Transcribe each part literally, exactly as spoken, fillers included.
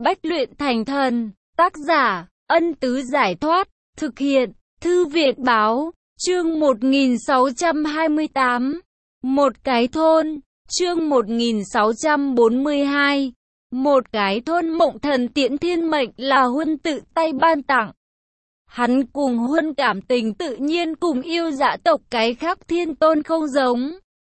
Bách luyện thành thần. Tác giả, Ân Tứ Giải Thoát. Thực hiện, Thư viện Báo. Chương một nghìn sáu trăm hai mươi tám. Một cái thôn. Chương một nghìn sáu trăm bốn mươi hai. Một cái thôn. Mộng Thần Tiễn thiên mệnh là Huân tự tay ban tặng. Hắn cùng Huân cảm tình tự nhiên cùng yêu dạ tộc cái khác Thiên Tôn không giống.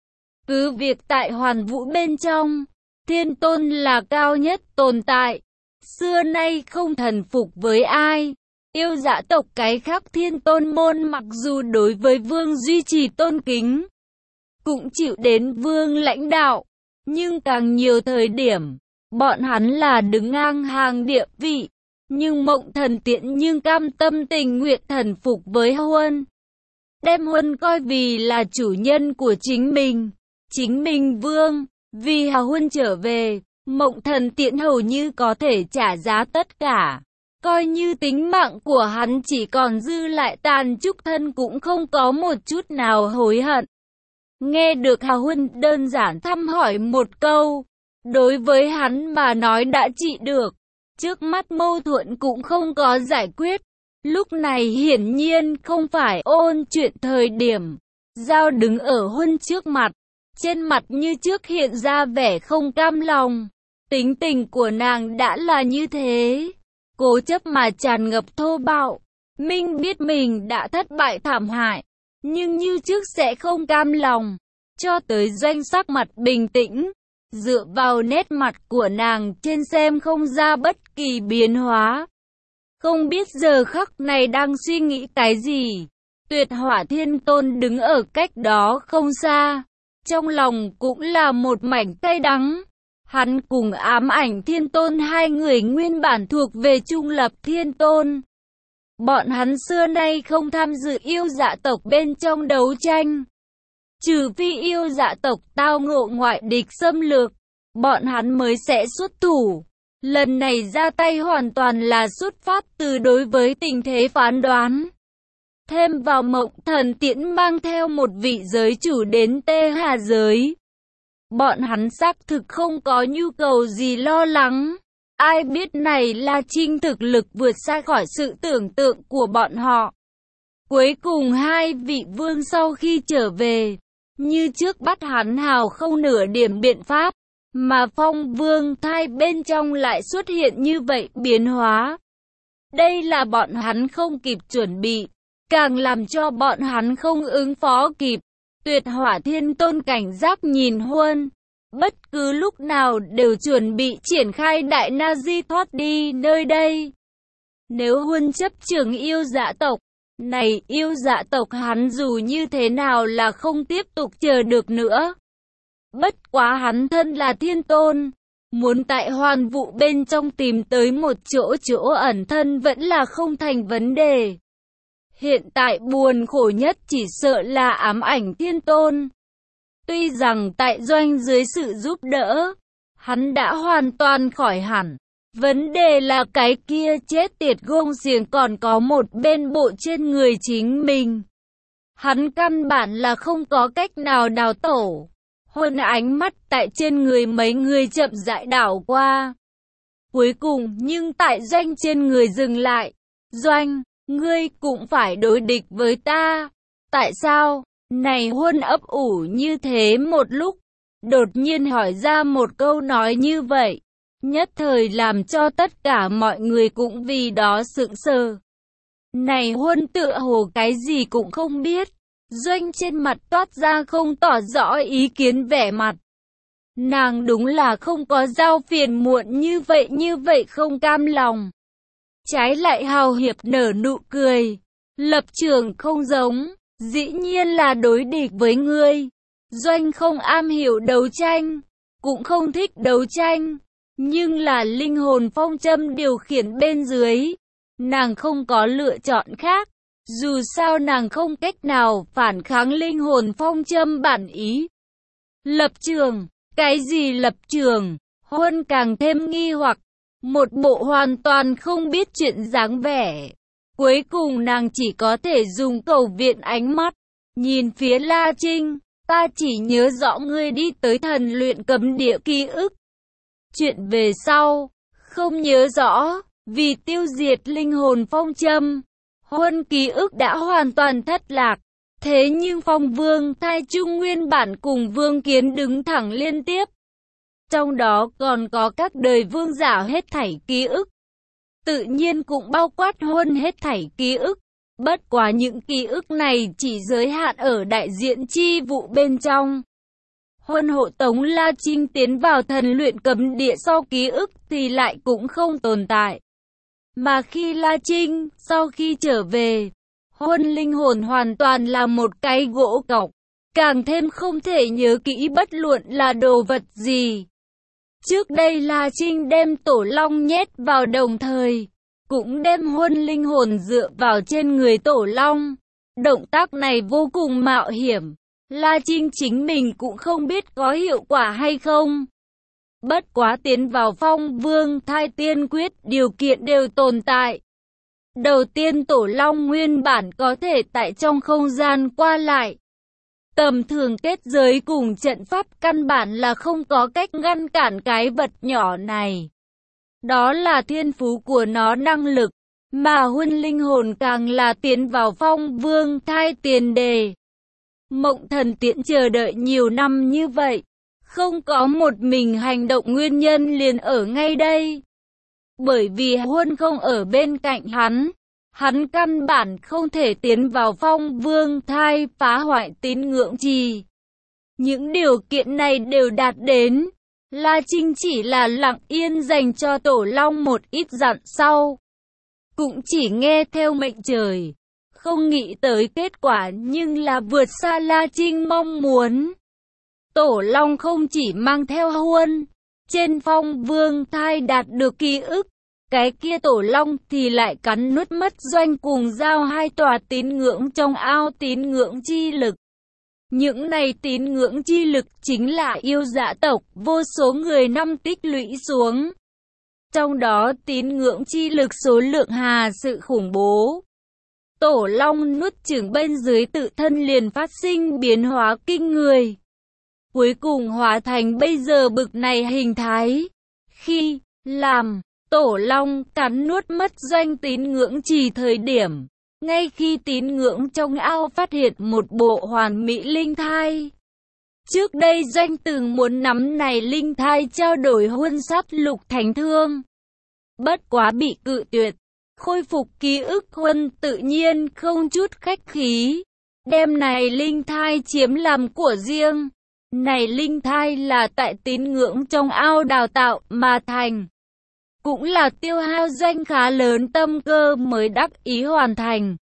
Cứ việc tại Hoàn Vũ bên trong, Thiên Tôn là cao nhất tồn tại, xưa nay không thần phục với ai. Yêu dạ tộc cái khác Thiên Tôn môn mặc dù đối với Vương duy trì tôn kính, cũng chịu đến Vương lãnh đạo, nhưng càng nhiều thời điểm, bọn hắn là đứng ngang hàng địa vị. Nhưng Mộng Thần Tiễn nhưng cam tâm tình nguyện thần phục với Huân, đem Huân coi vì là chủ nhân của chính mình. Chính mình Vương, vì Hà Huân trở về, Mộng Thần Tiễn hầu như có thể trả giá tất cả. Coi như tính mạng của hắn chỉ còn dư lại tàn trúc thân cũng không có một chút nào hối hận. Nghe được Hà Huân đơn giản thăm hỏi một câu, đối với hắn mà nói đã trị được. Trước mắt mâu thuẫn cũng không có giải quyết. Lúc này hiển nhiên không phải ôn chuyện thời điểm. Giao đứng ở Huân trước mặt, trên mặt như trước hiện ra vẻ không cam lòng. Tính tình của nàng đã là như thế, cố chấp mà tràn ngập thô bạo. Minh biết mình đã thất bại thảm hại, nhưng như trước sẽ không cam lòng. Cho tới Doanh sắc mặt bình tĩnh, dựa vào nét mặt của nàng trên xem không ra bất kỳ biến hóa. Không biết giờ khắc này đang suy nghĩ cái gì. Tuyệt Hỏa Thiên Tôn đứng ở cách đó không xa, trong lòng cũng là một mảnh cay đắng. Hắn cùng Ám Ảnh Thiên Tôn hai người nguyên bản thuộc về Trung Lập Thiên Tôn. Bọn hắn xưa nay không tham dự yêu dạ tộc bên trong đấu tranh. Trừ phi yêu dạ tộc tao ngộ ngoại địch xâm lược, bọn hắn mới sẽ xuất thủ. Lần này ra tay hoàn toàn là xuất phát từ đối với tình thế phán đoán. Thêm vào Mộng Thần Tiễn mang theo một vị giới chủ đến Tê Hà giới, bọn hắn xác thực không có nhu cầu gì lo lắng. Ai biết này là Trinh thực lực vượt xa khỏi sự tưởng tượng của bọn họ. Cuối cùng hai vị vương sau khi trở về, như trước bắt hắn hào không nửa điểm biện pháp, mà Phong Vương thai bên trong lại xuất hiện như vậy biến hóa. Đây là bọn hắn không kịp chuẩn bị, càng làm cho bọn hắn không ứng phó kịp. Tuyệt Hỏa Thiên Tôn cảnh giác nhìn Huân, bất cứ lúc nào đều chuẩn bị triển khai đại na di thoát đi nơi đây. Nếu Huân chấp trường yêu dạ tộc, này yêu dạ tộc hắn dù như thế nào là không tiếp tục chờ được nữa. Bất quá hắn thân là Thiên Tôn, muốn tại Hoàn Vũ bên trong tìm tới một chỗ chỗ ẩn thân vẫn là không thành vấn đề. Hiện tại buồn khổ nhất chỉ sợ là Ám Ảnh Thiên Tôn. Tuy rằng tại Doanh dưới sự giúp đỡ, hắn đã hoàn toàn khỏi hẳn. Vấn đề là cái kia chết tiệt gông xiềng còn có một bên bộ trên người chính mình. Hắn căn bản là không có cách nào đào tổ. Huân ánh mắt tại trên người mấy người chậm rãi đảo qua. Cuối cùng nhưng tại Doanh trên người dừng lại. Doanh, ngươi cũng phải đối địch với ta. Tại sao? Này Huân ấp ủ như thế một lúc, đột nhiên hỏi ra một câu nói như vậy, nhất thời làm cho tất cả mọi người cũng vì đó sững sờ. Này Huân tựa hồ cái gì cũng không biết. Doanh trên mặt toát ra không tỏ rõ ý kiến vẻ mặt. Nàng đúng là không có giao phiền muộn như vậy như vậy không cam lòng. Trái lại hào hiệp nở nụ cười. Lập trường không giống, dĩ nhiên là đối địch với ngươi. Doanh không am hiểu đấu tranh, cũng không thích đấu tranh, nhưng là linh hồn phong châm điều khiển bên dưới. Nàng không có lựa chọn khác. Dù sao nàng không cách nào phản kháng linh hồn phong châm bản ý. Lập trường, cái gì lập trường? Huân càng thêm nghi hoặc, một bộ hoàn toàn không biết chuyện dáng vẻ. Cuối cùng nàng chỉ có thể dùng cầu viện ánh mắt, nhìn phía La Trinh, ta chỉ nhớ rõ ngươi đi tới thần luyện cấm địa ký ức. Chuyện về sau, không nhớ rõ, vì tiêu diệt linh hồn phong châm. Huân ký ức đã hoàn toàn thất lạc. Thế nhưng Phong Vương Thai Trung nguyên bản cùng Vương Kiến đứng thẳng liên tiếp. Trong đó còn có các đời vương giả hết thảy ký ức. Tự nhiên cũng bao quát Huân hết thảy ký ức. Bất quá những ký ức này chỉ giới hạn ở đại diện chi vụ bên trong. Huân hộ tống La Trinh tiến vào thần luyện cấm địa sau ký ức thì lại cũng không tồn tại. Mà khi La Trinh sau khi trở về, Huân linh hồn hoàn toàn là một cái gỗ cọc, càng thêm không thể nhớ kỹ bất luận là đồ vật gì. Trước đây La Trinh đem Tổ Long nhét vào đồng thời, cũng đem Huân linh hồn dựa vào trên người Tổ Long. Động tác này vô cùng mạo hiểm, La Trinh chính mình cũng không biết có hiệu quả hay không. Bất quá tiến vào Phong Vương Thai tiên quyết điều kiện đều tồn tại. Đầu tiên Tổ Long nguyên bản có thể tại trong không gian qua lại. Tầm thường kết giới cùng trận pháp căn bản là không có cách ngăn cản cái vật nhỏ này. Đó là thiên phú của nó năng lực, mà Huân linh hồn càng là tiến vào Phong Vương Thai tiền đề. Mộng Thần Tiễn chờ đợi nhiều năm như vậy, không có một mình hành động nguyên nhân liền ở ngay đây. Bởi vì Huân không ở bên cạnh hắn, hắn căn bản không thể tiến vào Phong Vương Thai phá hoại tín ngưỡng trì. Những điều kiện này đều đạt đến, La Trinh chỉ là lặng yên dành cho Tổ Long một ít dặn sau. Cũng chỉ nghe theo mệnh trời, không nghĩ tới kết quả nhưng là vượt xa La Trinh mong muốn. Tổ Long không chỉ mang theo Huân, trên Phong Vương Thai đạt được ký ức, cái kia Tổ Long thì lại cắn nuốt mất Doanh cùng Giao hai tòa tín ngưỡng trong ao tín ngưỡng chi lực. Những này tín ngưỡng chi lực chính là yêu dã tộc vô số người năm tích lũy xuống. Trong đó tín ngưỡng chi lực số lượng hà sự khủng bố. Tổ Long nuốt chửng bên dưới tự thân liền phát sinh biến hóa kinh người. Cuối cùng hóa thành bây giờ bực này hình thái. Khi làm Tổ Long cắn nuốt mất Doanh tín ngưỡng trì thời điểm, ngay khi tín ngưỡng trong ao phát hiện một bộ hoàn mỹ linh thai. Trước đây Doanh từng muốn nắm này linh thai trao đổi Huân sát lục thánh thương. Bất quá bị cự tuyệt. Khôi phục ký ức Huân tự nhiên không chút khách khí, đem này linh thai chiếm làm của riêng. Này linh thai là tại tín ngưỡng trong ao đào tạo mà thành. Cũng là tiêu hao Doanh khá lớn tâm cơ mới đắc ý hoàn thành.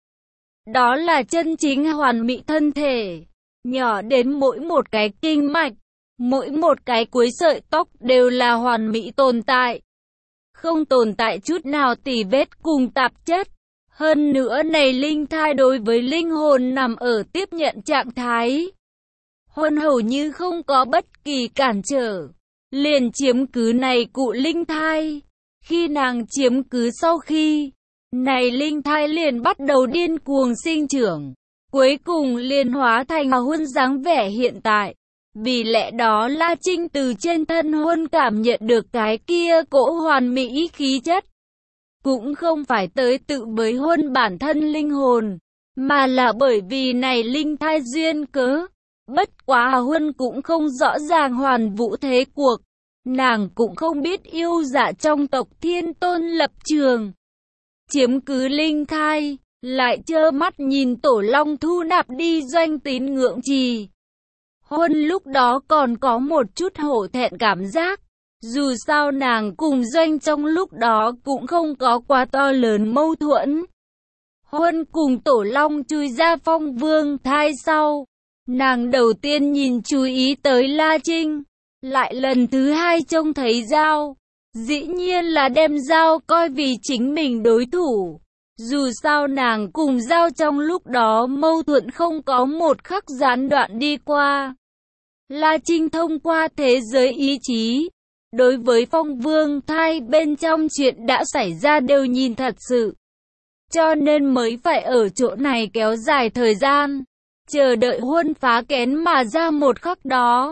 Đó là chân chính hoàn mỹ thân thể, nhỏ đến mỗi một cái kinh mạch, mỗi một cái cuối sợi tóc đều là hoàn mỹ tồn tại. Không tồn tại chút nào tỉ vết cùng tạp chất. Hơn nữa này linh thai đối với linh hồn nằm ở tiếp nhận trạng thái. Huân hầu như không có bất kỳ cản trở, liền chiếm cứ này cụ linh thai. Khi nàng chiếm cứ sau khi, này linh thai liền bắt đầu điên cuồng sinh trưởng, cuối cùng liền hóa thành Huân dáng vẻ hiện tại. Vì lẽ đó La Trinh từ trên thân Huân cảm nhận được cái kia cỗ hoàn mỹ khí chất. Cũng không phải tới tự với Huân bản thân linh hồn, mà là bởi vì này linh thai duyên cớ. Bất quá Huân cũng không rõ ràng hoàn vũ thế cuộc. Nàng cũng không biết yêu dạ trong tộc Thiên Tôn lập trường. Chiếm cứ linh thai, lại trơ mắt nhìn Tổ Long thu nạp đi Doanh tín ngưỡng trì. Huân lúc đó còn có một chút hổ thẹn cảm giác. Dù sao nàng cùng Doanh trong lúc đó cũng không có quá to lớn mâu thuẫn. Huân cùng Tổ Long chui ra Phong Vương Thai sau, nàng đầu tiên nhìn chú ý tới La Trinh, lại lần thứ hai trông thấy Giao. Dĩ nhiên là đem Giao coi vì chính mình đối thủ. Dù sao nàng cùng Giao trong lúc đó mâu thuẫn không có một khắc gián đoạn đi qua. La Trinh thông qua thế giới ý chí, đối với Phong Vương Thai bên trong chuyện đã xảy ra đều nhìn thật sự. Cho nên mới phải ở chỗ này kéo dài thời gian, chờ đợi Huân phá kén mà ra một khắc đó.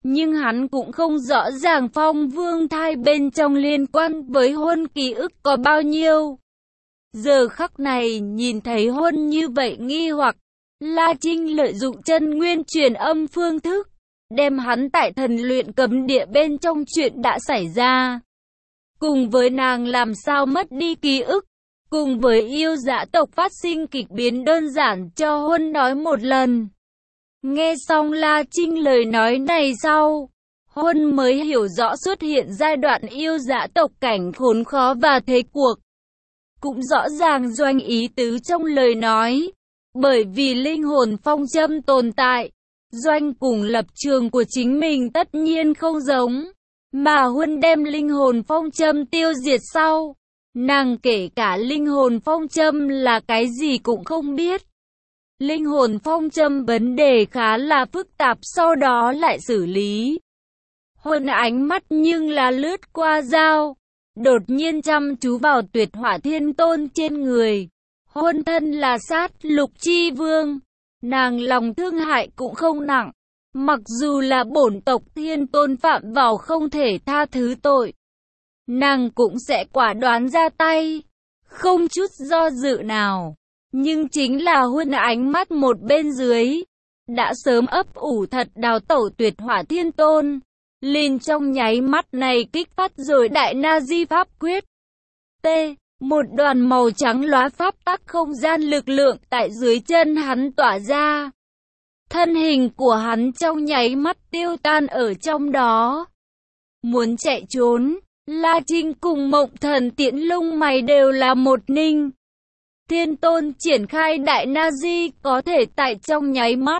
Nhưng hắn cũng không rõ ràng Phong Vương thai bên trong liên quan với Huân ký ức có bao nhiêu. Giờ khắc này nhìn thấy Huân như vậy nghi hoặc, La Trinh lợi dụng chân nguyên truyền âm phương thức, đem hắn tại thần luyện cấm địa bên trong chuyện đã xảy ra. Cùng với nàng làm sao mất đi ký ức, cùng với yêu dã tộc phát sinh kịch biến đơn giản cho Huân nói một lần. Nghe xong La Trinh lời nói này sau, Huân mới hiểu rõ xuất hiện giai đoạn yêu dã tộc cảnh khốn khó và thế cuộc. Cũng rõ ràng doanh ý tứ trong lời nói, bởi vì linh hồn phong châm tồn tại, doanh cùng lập trường của chính mình tất nhiên không giống, mà Huân đem linh hồn phong châm tiêu diệt sau, nàng kể cả linh hồn phong châm là cái gì cũng không biết. Linh hồn phong châm vấn đề khá là phức tạp sau đó lại xử lý. Huân ánh mắt nhưng là lướt qua dao, đột nhiên chăm chú vào Tuyệt Hỏa Thiên Tôn trên người. Huân thân là sát lục chi vương, nàng lòng thương hại cũng không nặng, mặc dù là bổn tộc Thiên Tôn phạm vào không thể tha thứ tội, nàng cũng sẽ quả đoán ra tay, không chút do dự nào. Nhưng chính là Huân ánh mắt một bên dưới, đã sớm ấp ủ thật đào tẩu Tuyệt Hỏa Thiên Tôn, liền trong nháy mắt này kích phát rồi Đại Na Di pháp quyết. T. Một đoàn màu trắng lóa pháp tắc không gian lực lượng tại dưới chân hắn tỏa ra. Thân hình của hắn trong nháy mắt tiêu tan ở trong đó. Muốn chạy trốn, La Trinh cùng Mộng Thần Tiễn lông mày đều là một ninh. Thiên Tôn triển khai Đại Na Di có thể tại trong nháy mắt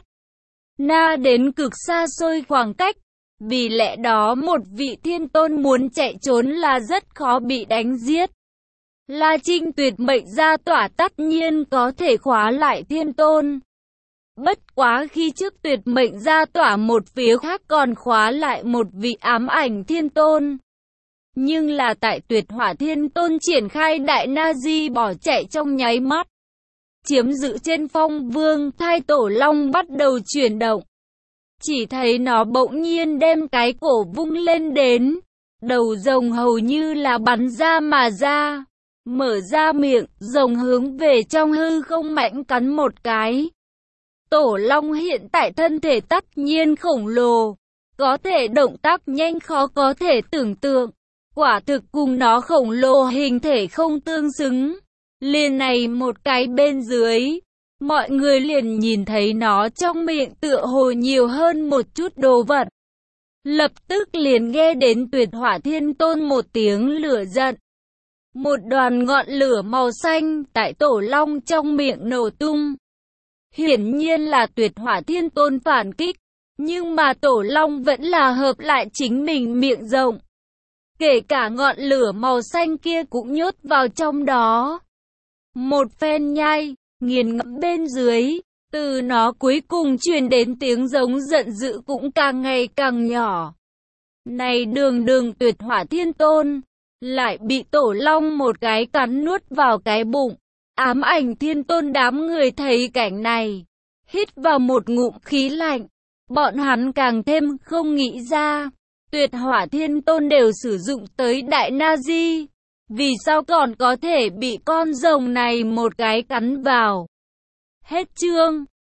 na đến cực xa xôi khoảng cách, vì lẽ đó một vị Thiên Tôn muốn chạy trốn là rất khó bị đánh giết. La Trinh tuyệt mệnh ra tỏa tất nhiên có thể khóa lại Thiên Tôn. Bất quá khi trước tuyệt mệnh ra tỏa một phía khác còn khóa lại một vị ám ảnh Thiên Tôn. Nhưng là tại Tuyệt Hỏa Thiên Tôn triển khai Đại Na Di bỏ chạy trong nháy mắt. Chiếm giữ trên Phong Vương thai tổ long bắt đầu chuyển động. Chỉ thấy nó bỗng nhiên đem cái cổ vung lên đến. Đầu rồng hầu như là bắn ra mà ra. Mở ra miệng, rồng hướng về trong hư không mạnh cắn một cái. Tổ long hiện tại thân thể tất nhiên khổng lồ. Có thể động tác nhanh khó có thể tưởng tượng. Quả thực cùng nó khổng lồ hình thể không tương xứng. Liền này một cái bên dưới, mọi người liền nhìn thấy nó trong miệng tựa hồ nhiều hơn một chút đồ vật. Lập tức liền nghe đến Tuyệt Hỏa Thiên Tôn một tiếng lửa giận. Một đoàn ngọn lửa màu xanh tại tổ long trong miệng nổ tung. Hiển nhiên là Tuyệt Hỏa Thiên Tôn phản kích, nhưng mà tổ long vẫn là hợp lại chính mình miệng rộng. Kể cả ngọn lửa màu xanh kia cũng nhốt vào trong đó. Một phen nhai, nghiền ngẫm bên dưới, từ nó cuối cùng truyền đến tiếng giống giận dữ cũng càng ngày càng nhỏ. Này đường đường Tuyệt Hỏa Thiên Tôn, lại bị tổ long một cái cắn nuốt vào cái bụng. Ám ảnh Thiên Tôn đám người thấy cảnh này, hít vào một ngụm khí lạnh. Bọn hắn càng thêm không nghĩ ra, Tuyệt Hỏa Thiên Tôn đều sử dụng tới Đại Na Di, vì sao còn có thể bị con rồng này một cái cắn vào. Hết chương.